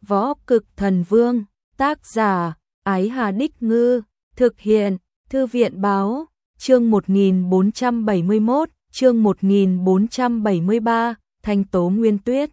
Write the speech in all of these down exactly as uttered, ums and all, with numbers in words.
Võ Cực Thần Vương, tác giả, Ái Hà Đích Ngư, thực hiện, Thư viện Báo, chương một nghìn bốn trăm bảy mươi mốt, chương một nghìn bốn trăm bảy mươi ba, Thanh Tố Nguyên Tuyết.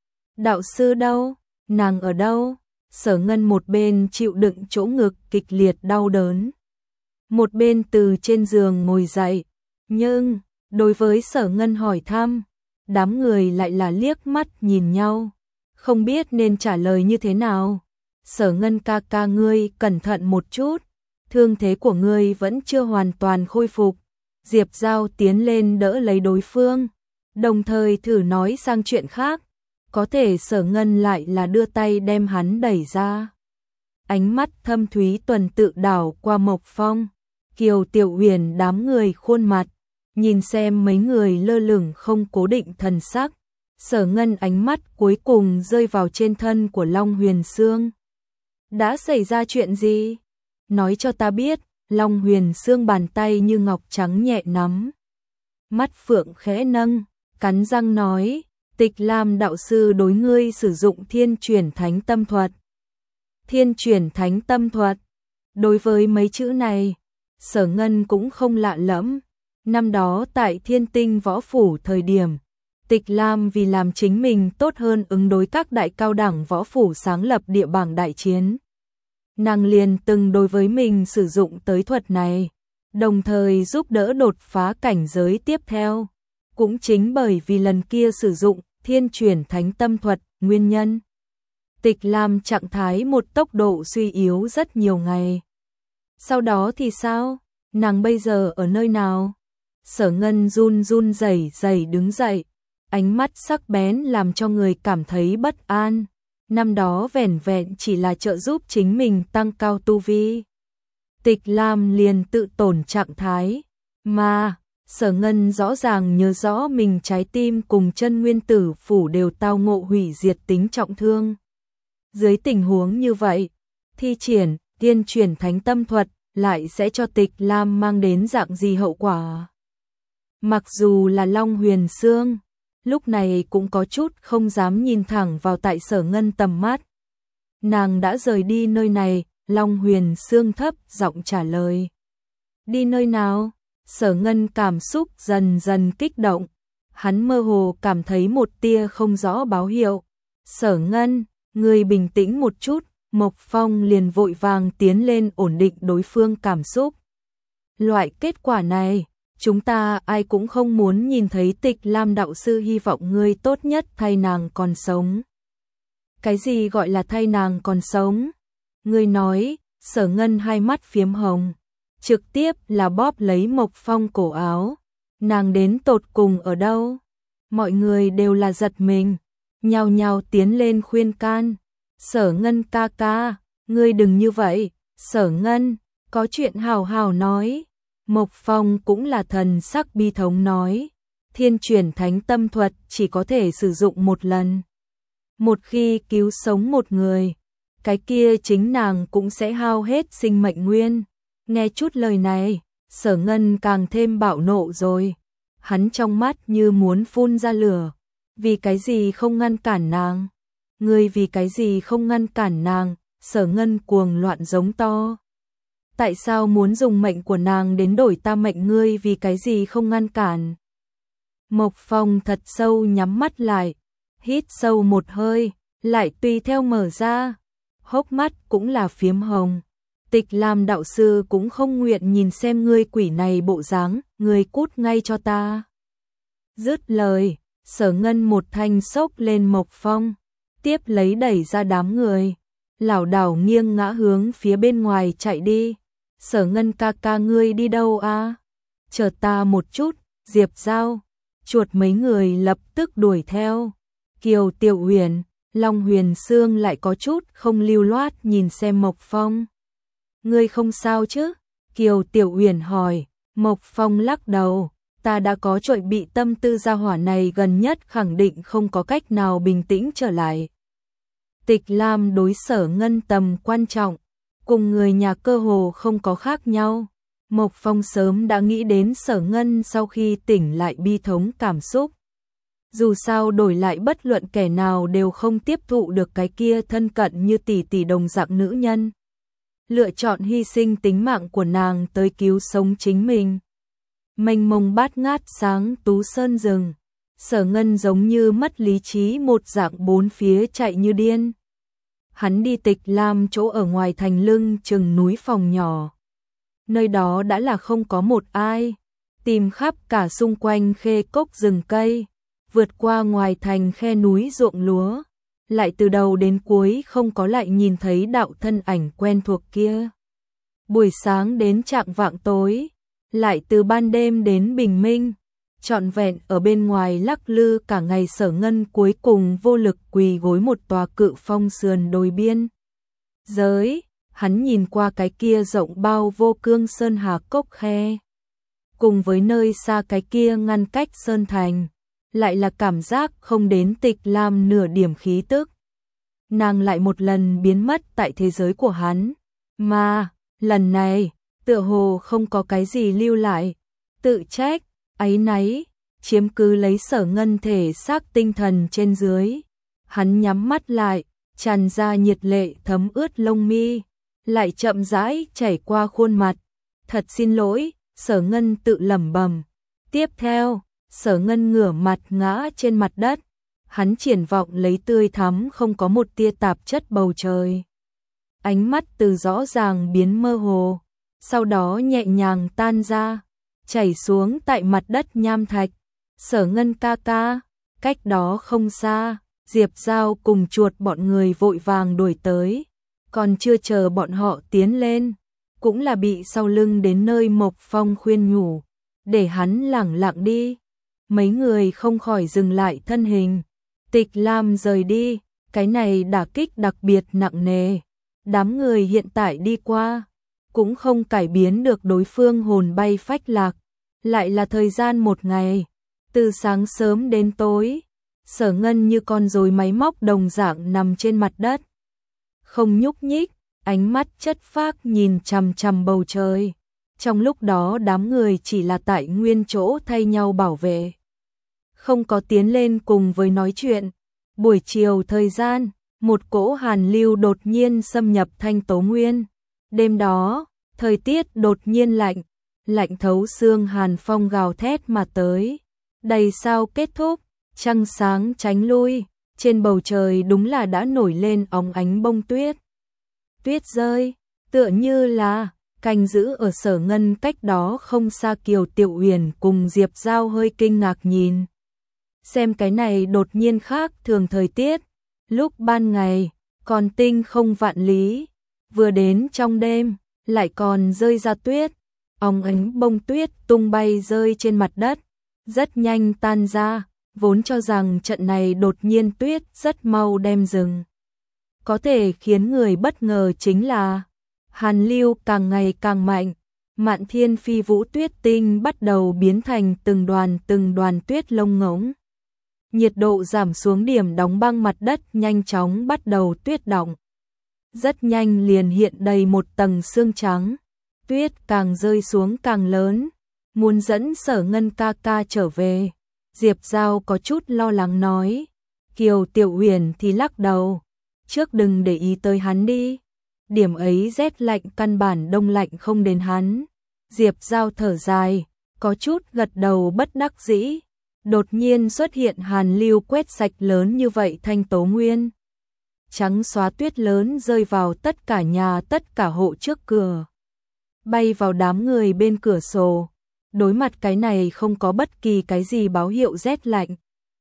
Đạo sư đâu? Nàng ở đâu? Sở Ngân một bên chịu đựng chỗ ngực kịch liệt đau đớn, một bên từ trên giường ngồi dậy. Nhưng, đối với Sở Ngân hỏi thăm, đám người lại là liếc mắt nhìn nhau, không biết nên trả lời như thế nào. Sở Ngân ca ca, ngươi cẩn thận một chút, thương thế của ngươi vẫn chưa hoàn toàn khôi phục. Diệp Giao tiến lên đỡ lấy đối phương, đồng thời thử nói sang chuyện khác. Có thể Sở Ngân lại là đưa tay đem hắn đẩy ra. Ánh mắt thâm thúy tuần tự đảo qua Mộc Phong, Kiều Tiểu Huyền đám người khuôn mặt, nhìn xem mấy người lơ lửng không cố định thần sắc. Sở Ngân ánh mắt cuối cùng rơi vào trên thân của Long Huyền Sương. Đã xảy ra chuyện gì? Nói cho ta biết. Long Huyền Sương bàn tay như ngọc trắng nhẹ nắm, mắt phượng khẽ nâng, cắn răng nói, Tịch Lam đạo sư đối ngươi sử dụng Thiên Chuyển Thánh Tâm Thuật. Thiên Chuyển Thánh Tâm Thuật. Đối với mấy chữ này, Sở Ngân cũng không lạ lẫm. Năm đó tại Thiên Tinh Võ Phủ thời điểm, Tịch Lam vì làm chính mình tốt hơn ứng đối các đại cao đẳng võ phủ sáng lập địa bảng đại chiến, nàng liền từng đối với mình sử dụng tới thuật này, đồng thời giúp đỡ đột phá cảnh giới tiếp theo. Cũng chính bởi vì lần kia sử dụng Thiên Chuyển Thánh Tâm Thuật nguyên nhân, Tịch Lam trạng thái một tốc độ suy yếu rất nhiều ngày. Sau đó thì sao? Nàng bây giờ ở nơi nào? Sở Ngân run run rẩy rẩy đứng dậy, ánh mắt sắc bén làm cho người cảm thấy bất an. Năm đó vẻn vẹn chỉ là trợ giúp chính mình tăng cao tu vi, Tịch Lam liền tự tổn trạng thái, mà Sở Ngân rõ ràng nhớ rõ mình trái tim cùng chân nguyên tử phủ đều tao ngộ hủy diệt tính trọng thương. Dưới tình huống như vậy, thi triển Thiên Chuyển Thánh Tâm Thuật lại sẽ cho Tịch Lam mang đến dạng gì hậu quả? Mặc dù là Long Huyền Sương, lúc này cũng có chút không dám nhìn thẳng vào tại Sở Ngân tầm mắt. Nàng đã rời đi nơi này. Long Huyền Sương thấp giọng trả lời. Đi nơi nào? Sở Ngân cảm xúc dần dần kích động, hắn mơ hồ cảm thấy một tia không rõ báo hiệu. Sở Ngân, người bình tĩnh một chút. Mộc Phong liền vội vàng tiến lên ổn định đối phương cảm xúc. Loại kết quả này, chúng ta ai cũng không muốn nhìn thấy. Tịch Lam đạo sư hy vọng ngươi tốt nhất thay nàng còn sống. Cái gì gọi là thay nàng còn sống? Ngươi nói. Sở Ngân hai mắt phiếm hồng, trực tiếp là bóp lấy Mộc Phong cổ áo. Nàng đến tột cùng ở đâu? Mọi người đều là giật mình, nhao nhao tiến lên khuyên can. Sở Ngân ca ca, ngươi đừng như vậy. Sở Ngân, có chuyện hào hào nói. Mộc Phong cũng là thần sắc bi thống nói, Thiên Chuyển Thánh Tâm Thuật chỉ có thể sử dụng một lần. Một khi cứu sống một người, cái kia chính nàng cũng sẽ hao hết sinh mệnh nguyên. Nghe chút lời này, Sở Ngân càng thêm bạo nộ rồi. Hắn trong mắt như muốn phun ra lửa. Vì cái gì không ngăn cản nàng? Ngươi vì cái gì không ngăn cản nàng? Sở Ngân cuồng loạn giống to. Tại sao muốn dùng mệnh của nàng đến đổi ta mệnh? Ngươi vì cái gì không ngăn cản? Mộc Phong thật sâu nhắm mắt lại, hít sâu một hơi, lại tùy theo mở ra, hốc mắt cũng là phiếm hồng. Tịch Lam đạo sư cũng không nguyện nhìn xem ngươi quỷ này bộ dáng, ngươi cút ngay cho ta. Dứt lời, Sở Ngân một thanh xốc lên Mộc Phong, tiếp lấy đẩy ra đám người, lảo đảo nghiêng ngã hướng phía bên ngoài chạy đi. Sở Ngân ca ca, ngươi đi đâu à? Chờ ta một chút. Diệp Giao, chuột mấy người lập tức đuổi theo. Kiều Tiểu Huyền, Long Huyền Sương lại có chút không lưu loát nhìn xem Mộc Phong. Ngươi không sao chứ? Kiều Tiểu Huyền hỏi. Mộc Phong lắc đầu, ta đã có chuẩn bị tâm tư, gia hỏa này gần nhất khẳng định không có cách nào bình tĩnh trở lại. Tịch Lam đối Sở Ngân tầm quan trọng, cùng người nhà cơ hồ không có khác nhau. Mộc Phong sớm đã nghĩ đến Sở Ngân sau khi tỉnh lại bi thống cảm xúc. Dù sao đổi lại bất luận kẻ nào đều không tiếp thụ được cái kia thân cận như tỷ tỷ đồng dạng nữ nhân. Lựa chọn hy sinh tính mạng của nàng tới cứu sống chính mình. Mênh mông bát ngát sáng tú sơn rừng, Sở Ngân giống như mất lý trí một dạng bốn phía chạy như điên. Hắn đi Tịch Lam chỗ ở ngoài thành lưng chừng núi phòng nhỏ. Nơi đó đã là không có một ai, tìm khắp cả xung quanh khê cốc rừng cây, vượt qua ngoài thành khe núi ruộng lúa, lại từ đầu đến cuối không có lại nhìn thấy đạo thân ảnh quen thuộc kia. Buổi sáng đến chạng vạng tối, lại từ ban đêm đến bình minh, trọn vẹn ở bên ngoài lắc lư cả ngày. Sở Ngân cuối cùng vô lực quỳ gối một tòa cự phong sườn đồi biên giới. Hắn nhìn qua cái kia rộng bao vô cương sơn hà cốc khe, cùng với nơi xa cái kia ngăn cách sơn thành, lại là cảm giác không đến Tịch Lam nửa điểm khí tức. Nàng lại một lần biến mất tại thế giới của hắn, mà lần này tựa hồ không có cái gì lưu lại. Tự trách, áy náy chiếm cứ lấy Sở Ngân thể xác tinh thần trên dưới. Hắn nhắm mắt lại, tràn ra nhiệt lệ thấm ướt lông mi, lại chậm rãi chảy qua khuôn mặt. Thật xin lỗi, Sở Ngân tự lẩm bẩm. Tiếp theo, Sở Ngân ngửa mặt ngã trên mặt đất. Hắn triển vọng lấy tươi thắm không có một tia tạp chất bầu trời. Ánh mắt từ rõ ràng biến mơ hồ, sau đó nhẹ nhàng tan ra, chảy xuống tại mặt đất nham thạch. Sở Ngân ca ca, cách đó không xa, Diệp Giao cùng chuột bọn người vội vàng đuổi tới. Còn chưa chờ bọn họ tiến lên, cũng là bị sau lưng đến nơi Mộc Phong khuyên nhủ, để hắn lẳng lặng đi. Mấy người không khỏi dừng lại thân hình. Tịch Lam rời đi, cái này đả kích đặc biệt nặng nề. Đám người hiện tại đi qua, cũng không cải biến được đối phương hồn bay phách lạc. Lại là thời gian một ngày, từ sáng sớm đến tối, Sở Ngân như con rối máy móc đồng dạng nằm trên mặt đất, không nhúc nhích, ánh mắt chất phác nhìn chằm chằm bầu trời. Trong lúc đó đám người chỉ là tại nguyên chỗ thay nhau bảo vệ, không có tiến lên cùng với nói chuyện. Buổi chiều thời gian, một cỗ hàn lưu đột nhiên xâm nhập Thanh Tố Nguyên. Đêm đó, thời tiết đột nhiên lạnh, lạnh thấu xương, hàn phong gào thét mà tới. Đầy sao kết thúc, trăng sáng tránh lui, trên bầu trời đúng là đã nổi lên óng ánh bông tuyết. Tuyết rơi, tựa như là canh giữ ở Sở Ngân cách đó không xa. Kiều Tiểu Uyển cùng Diệp Giao hơi kinh ngạc nhìn xem cái này đột nhiên khác thường thời tiết. Lúc ban ngày còn tinh không vạn lý, vừa đến trong đêm lại còn rơi ra tuyết. Óng ánh bông tuyết tung bay rơi trên mặt đất, rất nhanh tan ra. Vốn cho rằng trận này đột nhiên tuyết rất mau đem dừng. Có thể khiến người bất ngờ chính là hàn lưu càng ngày càng mạnh, mạn thiên phi vũ tuyết tinh bắt đầu biến thành từng đoàn từng đoàn tuyết lông ngỗng. Nhiệt độ giảm xuống, điểm đóng băng mặt đất nhanh chóng bắt đầu tuyết đọng. Rất nhanh liền hiện đầy một tầng sương trắng. Tuyết càng rơi xuống càng lớn, muốn dẫn Sở Ngân ca ca trở về. Diệp Giao có chút lo lắng nói. Kiều Tiểu Uyển thì lắc đầu, trước đừng để ý tới hắn đi, điểm ấy rét lạnh căn bản đông lạnh không đến hắn. Diệp Giao thở dài, có chút gật đầu bất đắc dĩ. Đột nhiên xuất hiện hàn lưu quét sạch lớn như vậy Thanh Tố Nguyên. Trắng xóa tuyết lớn rơi vào tất cả nhà, tất cả hộ trước cửa, bay vào đám người bên cửa sổ. Đối mặt cái này không có bất kỳ cái gì báo hiệu rét lạnh.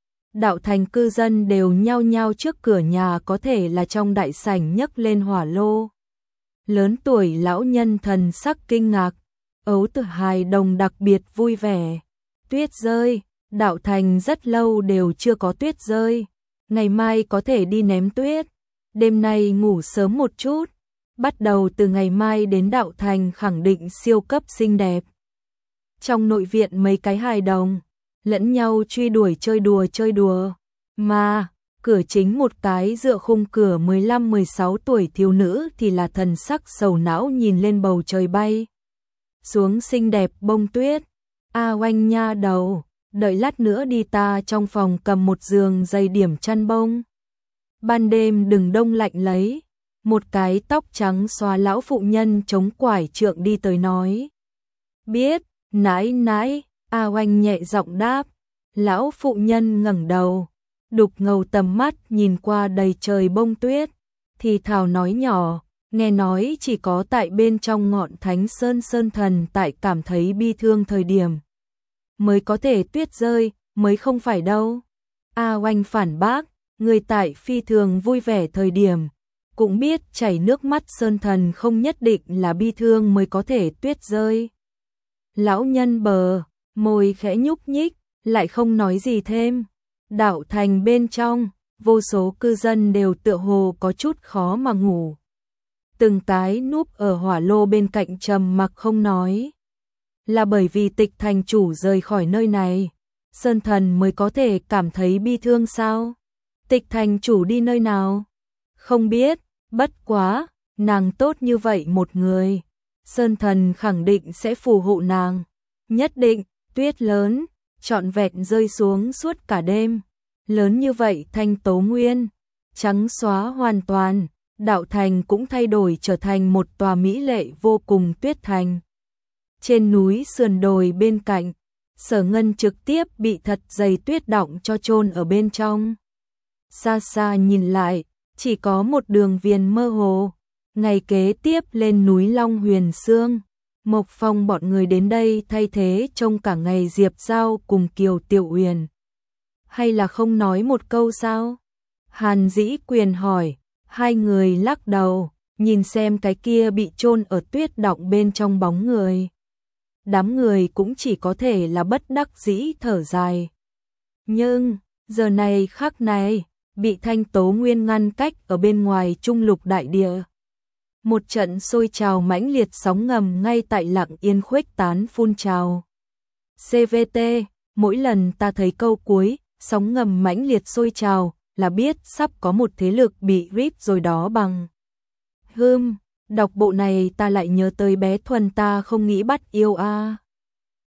Đạo thành cư dân đều nhao nhao trước cửa nhà, có thể là trong đại sảnh nhấc lên hỏa lô. Lớn tuổi lão nhân thần sắc kinh ngạc, ấu tử hài đồng đặc biệt vui vẻ. Tuyết rơi, đạo thành rất lâu đều chưa có tuyết rơi, ngày mai có thể đi ném tuyết. Đêm nay ngủ sớm một chút, bắt đầu từ ngày mai đến đạo thành khẳng định siêu cấp xinh đẹp. Trong nội viện mấy cái hài đồng lẫn nhau truy đuổi chơi đùa chơi đùa, mà cửa chính một cái dựa khung cửa mười lăm mười sáu tuổi thiếu nữ thì là thần sắc sầu não nhìn lên bầu trời bay xuống xinh đẹp bông tuyết. A Oanh nha đầu, đợi lát nữa đi ta trong phòng cầm một giường dày điểm chăn bông. Ban đêm đừng đông lạnh lấy. Một cái tóc trắng xóa lão phụ nhân chống quải trượng đi tới nói. Biết, nãi nãi, A Oanh nhẹ giọng đáp. Lão phụ nhân ngẩng đầu, đục ngầu tầm mắt nhìn qua đầy trời bông tuyết, thì thào nói nhỏ, nghe nói chỉ có tại bên trong ngọn Thánh Sơn Sơn Thần tại cảm thấy bi thương thời điểm mới có thể tuyết rơi, mới không phải đâu. A Oanh phản bác, người tại phi thường vui vẻ thời điểm, cũng biết chảy nước mắt Sơn Thần không nhất định là bi thương mới có thể tuyết rơi. Lão nhân bờ, môi khẽ nhúc nhích, lại không nói gì thêm. Đạo thành bên trong, vô số cư dân đều tựa hồ có chút khó mà ngủ. Từng cái núp ở hỏa lô bên cạnh trầm mặc không nói. Là bởi vì Tịch thành chủ rời khỏi nơi này, Sơn Thần mới có thể cảm thấy bi thương sao? Tịch thành chủ đi nơi nào? Không biết, bất quá, nàng tốt như vậy một người. Sơn Thần khẳng định sẽ phù hộ nàng. Nhất định, tuyết lớn, trọn vẹn rơi xuống suốt cả đêm. Lớn như vậy Thanh Tố Nguyên, trắng xóa hoàn toàn, đạo thành cũng thay đổi trở thành một tòa mỹ lệ vô cùng tuyết thành. Trên núi sườn đồi bên cạnh, Sở Ngân trực tiếp bị thật dày tuyết đọng cho chôn ở bên trong. Xa xa nhìn lại, chỉ có một đường viền mơ hồ. Ngày kế tiếp lên núi Long Huyền Sương, Mộc Phong bọn người đến đây thay thế trông cả ngày Diệp Giao cùng Kiều Tiểu Uyển. Hay là không nói một câu sao? Hàn Dĩ Quyền hỏi, hai người lắc đầu, nhìn xem cái kia bị chôn ở tuyết đọng bên trong bóng người. Đám người cũng chỉ có thể là bất đắc dĩ thở dài. Nhưng, giờ này khắc này, bị Thanh Tố Nguyên ngăn cách ở bên ngoài Trung Lục đại địa. Một trận sôi trào mãnh liệt sóng ngầm ngay tại Lặng Yên khuếch tán phun trào. xê vê tê, mỗi lần ta thấy câu cuối, sóng ngầm mãnh liệt sôi trào, là biết sắp có một thế lực bị rip rồi đó bằng. Hừm, đọc bộ này ta lại nhớ tới bé Thuần ta không nghĩ bắt yêu a.